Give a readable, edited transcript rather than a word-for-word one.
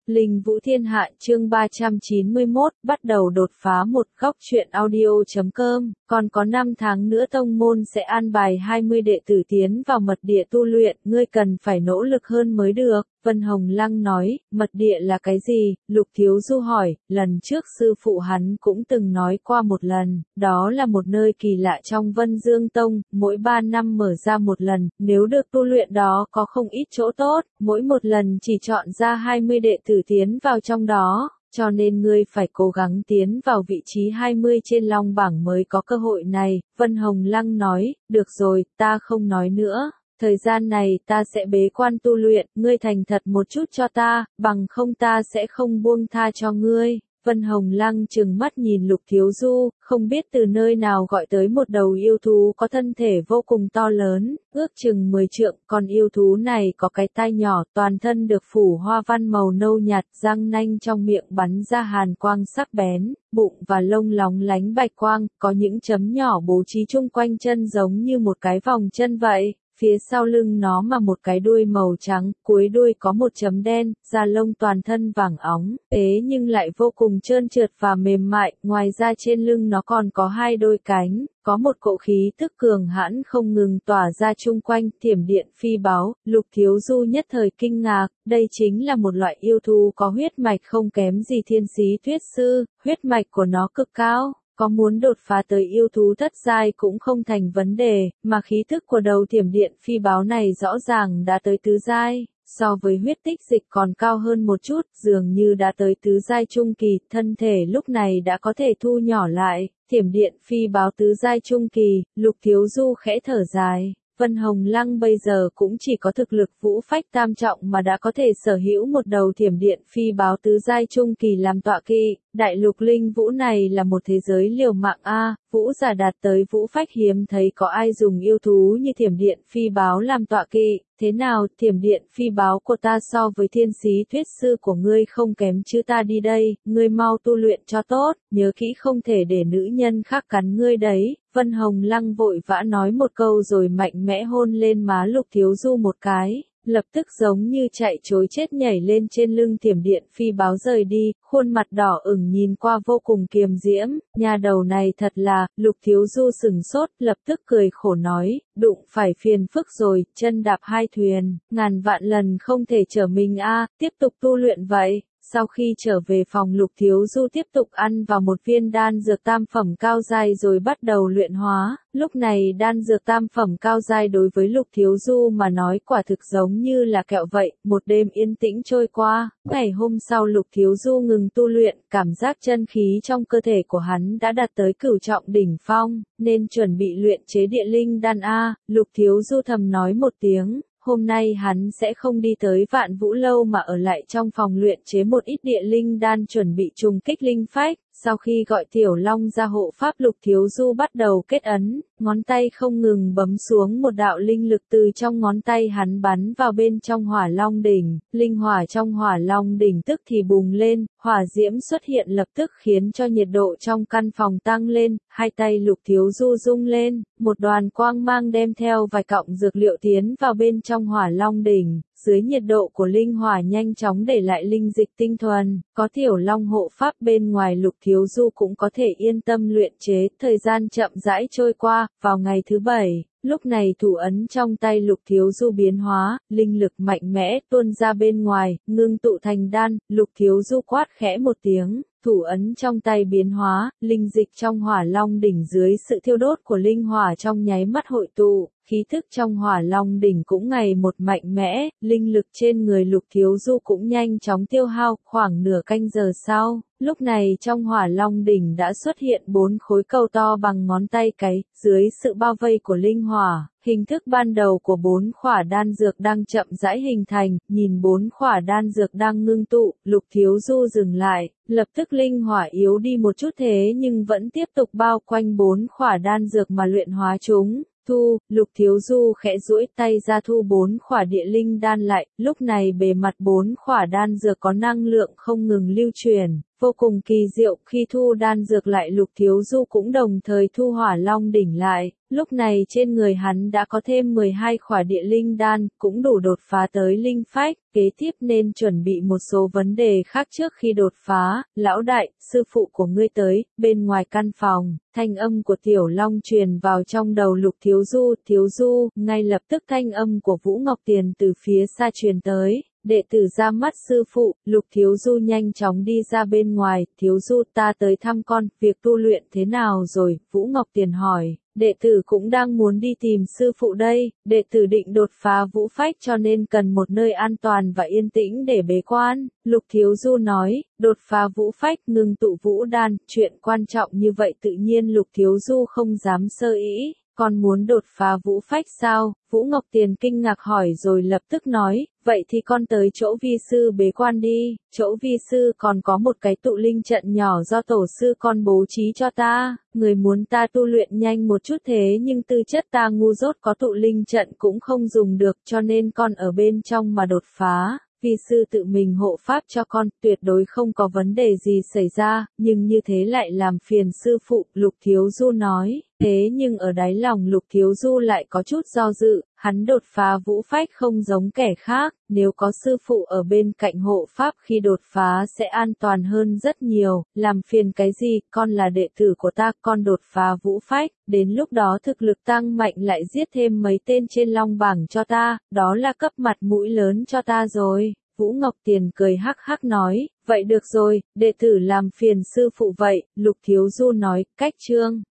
Linh Vũ Thiên Hạ chương 391, bắt đầu đột phá một góc truyện audio.com, còn có 5 tháng nữa tông môn sẽ an bài 20 đệ tử tiến vào mật địa tu luyện, ngươi cần phải nỗ lực hơn mới được. Vân Hồng Lăng nói, mật địa là cái gì? Lục Thiếu Du hỏi, lần trước sư phụ hắn cũng từng nói qua một lần, đó là một nơi kỳ lạ trong Vân Dương Tông, mỗi 3 năm mở ra một lần, nếu được tu luyện đó có không ít chỗ tốt, mỗi một lần chỉ chọn ra 20 đệ tử tiến vào trong đó. Cho nên ngươi phải cố gắng tiến vào vị trí 20 trên long bảng mới có cơ hội này, Vân Hồng Lăng nói, được rồi, ta không nói nữa. Thời gian này ta sẽ bế quan tu luyện, ngươi thành thật một chút cho ta, bằng không ta sẽ không buông tha cho ngươi. Vân Hồng Lăng trừng mắt nhìn Lục Thiếu Du, không biết từ nơi nào gọi tới một đầu yêu thú có thân thể vô cùng to lớn, ước chừng 10 trượng, còn yêu thú này có cái tai nhỏ, toàn thân được phủ hoa văn màu nâu nhạt, răng nanh trong miệng bắn ra hàn quang sắc bén, bụng và lông lóng lánh bạch quang, có những chấm nhỏ bố trí chung quanh chân giống như một cái vòng chân vậy. Phía sau lưng nó mà một cái đuôi màu trắng, cuối đuôi có một chấm đen, da lông toàn thân vàng óng, nhưng lại vô cùng trơn trượt và mềm mại, ngoài ra trên lưng nó còn có 2 đôi cánh, có một cỗ khí tức cường hãn không ngừng tỏa ra chung quanh, thiểm điện phi báo. Lục Thiếu Du nhất thời kinh ngạc, đây chính là một loại yêu thú có huyết mạch không kém gì thiên sĩ thuyết sư, huyết mạch của nó cực cao. Có muốn đột phá tới yêu thú thất giai cũng không thành vấn đề, mà khí thức của đầu thiểm điện phi báo này rõ ràng đã tới tứ giai, so với huyết tích dịch còn cao hơn một chút, dường như đã tới tứ giai trung kỳ, thân thể lúc này đã có thể thu nhỏ lại, thiểm điện phi báo tứ giai trung kỳ, Lục Thiếu Du khẽ thở dài. Vân Hồng Lăng bây giờ cũng chỉ có thực lực vũ phách tam trọng mà đã có thể sở hữu một đầu thiểm điện phi báo tứ giai trung kỳ làm tọa kỵ, đại lục linh vũ này là một thế giới liều mạng a, vũ giả đạt tới vũ phách hiếm thấy có ai dùng yêu thú như thiểm điện phi báo làm tọa kỵ, thế nào, thiểm điện phi báo của ta so với thiên sĩ thuyết sư của ngươi không kém chứ ta đi đây, ngươi mau tu luyện cho tốt, nhớ kỹ không thể để nữ nhân khác cắn ngươi đấy. Vân Hồng Lăng vội vã nói một câu rồi mạnh mẽ hôn lên má Lục Thiếu Du một cái, lập tức giống như chạy trối chết nhảy lên trên lưng thiểm điện phi báo rời đi, khuôn mặt đỏ ửng nhìn qua vô cùng kiềm diễm, nhà đầu này thật là, Lục Thiếu Du sừng sốt, lập tức cười khổ nói, đụng phải phiền phức rồi, chân đạp 2 thuyền, ngàn vạn lần không thể chở mình tiếp tục tu luyện vậy. Sau khi trở về phòng Lục Thiếu Du tiếp tục ăn vào một viên đan dược tam phẩm cao giai rồi bắt đầu luyện hóa, lúc này đan dược tam phẩm cao giai đối với Lục Thiếu Du mà nói quả thực giống như là kẹo vậy, một đêm yên tĩnh trôi qua, ngày hôm sau Lục Thiếu Du ngừng tu luyện, cảm giác chân khí trong cơ thể của hắn đã đạt tới cửu trọng đỉnh phong, nên chuẩn bị luyện chế địa linh đan Lục Thiếu Du thầm nói một tiếng. Hôm nay hắn sẽ không đi tới Vạn Vũ Lâu mà ở lại trong phòng luyện chế một ít địa linh đan chuẩn bị trùng kích linh phách. Sau khi gọi Tiểu Long ra hộ pháp Lục Thiếu Du bắt đầu kết ấn, ngón tay không ngừng bấm xuống một đạo linh lực từ trong ngón tay hắn bắn vào bên trong Hỏa Long đỉnh, linh hỏa trong Hỏa Long đỉnh tức thì bùng lên, hỏa diễm xuất hiện lập tức khiến cho nhiệt độ trong căn phòng tăng lên, hai tay Lục Thiếu Du rung lên, một đoàn quang mang đem theo vài cọng dược liệu tiến vào bên trong Hỏa Long đỉnh. Dưới nhiệt độ của linh hỏa nhanh chóng để lại linh dịch tinh thuần, có Tiểu Long hộ pháp bên ngoài Lục Thiếu Du cũng có thể yên tâm luyện chế, thời gian chậm rãi trôi qua, vào ngày thứ 7, lúc này thủ ấn trong tay Lục Thiếu Du biến hóa, linh lực mạnh mẽ tuôn ra bên ngoài, ngưng tụ thành đan, Lục Thiếu Du quát khẽ một tiếng. Thủ ấn trong tay biến hóa, linh dịch trong Hỏa Long đỉnh dưới sự thiêu đốt của linh hỏa trong nháy mắt hội tụ, khí thức trong Hỏa Long đỉnh cũng ngày một mạnh mẽ, linh lực trên người Lục Thiếu Du cũng nhanh chóng tiêu hao, khoảng nửa canh giờ sau, lúc này trong Hỏa Long đỉnh đã xuất hiện 4 khối cầu to bằng ngón tay cái, dưới sự bao vây của linh hỏa. Hình thức ban đầu của 4 khỏa đan dược đang chậm rãi hình thành, nhìn 4 khỏa đan dược đang ngưng tụ, Lục Thiếu Du dừng lại, lập tức linh hỏa yếu đi một chút thế nhưng vẫn tiếp tục bao quanh 4 khỏa đan dược mà luyện hóa chúng. Lục Thiếu Du khẽ duỗi tay ra thu 4 khỏa địa linh đan lại, lúc này bề mặt 4 khỏa đan dược có năng lượng không ngừng lưu truyền, Vô cùng kỳ diệu, khi thu đan dược lại Lục Thiếu Du cũng đồng thời thu Hỏa Long đỉnh lại, lúc này trên người hắn đã có thêm 12 khỏa địa linh đan, cũng đủ đột phá tới linh phách, kế tiếp nên chuẩn bị một số vấn đề khác trước khi đột phá. Lão đại, sư phụ của ngươi tới. Bên ngoài căn phòng, thanh âm của Tiểu Long truyền vào trong đầu Lục Thiếu Du, ngay lập tức thanh âm của Vũ Ngọc Tiền từ phía xa truyền tới. Đệ tử ra mắt sư phụ. Lục Thiếu Du nhanh chóng đi ra bên ngoài. Thiếu Du, ta tới thăm con, việc tu luyện thế nào rồi? Vũ Ngọc Tiền hỏi. Đệ tử cũng đang muốn đi tìm sư phụ đây, đệ tử định đột phá vũ phách cho nên cần một nơi an toàn và yên tĩnh để bế quan. Lục Thiếu Du nói, đột phá vũ phách, ngưng tụ vũ đan, chuyện quan trọng như vậy tự nhiên Lục Thiếu Du không dám sơ ý. Con muốn đột phá vũ phách sao? Vũ Ngọc Tiền kinh ngạc hỏi rồi lập tức nói, vậy thì con tới chỗ vi sư bế quan đi, chỗ vi sư còn có một cái tụ linh trận nhỏ do tổ sư con bố trí cho ta, người muốn ta tu luyện nhanh một chút thế nhưng tư chất ta ngu dốt có tụ linh trận cũng không dùng được cho nên con ở bên trong mà đột phá. Vi sư tự mình hộ pháp cho con, tuyệt đối không có vấn đề gì xảy ra, nhưng như thế lại làm phiền sư phụ, Lục Thiếu Du nói. Thế nhưng ở đáy lòng Lục Thiếu Du lại có chút do dự, hắn đột phá vũ phách không giống kẻ khác, nếu có sư phụ ở bên cạnh hộ pháp khi đột phá sẽ an toàn hơn rất nhiều, làm phiền cái gì, con là đệ tử của ta, con đột phá vũ phách, đến lúc đó thực lực tăng mạnh lại giết thêm mấy tên trên long bảng cho ta, đó là cấp mặt mũi lớn cho ta rồi. Vũ Ngọc Tiền cười hắc hắc nói, vậy được rồi, đệ tử làm phiền sư phụ vậy, Lục Thiếu Du nói, cách chương.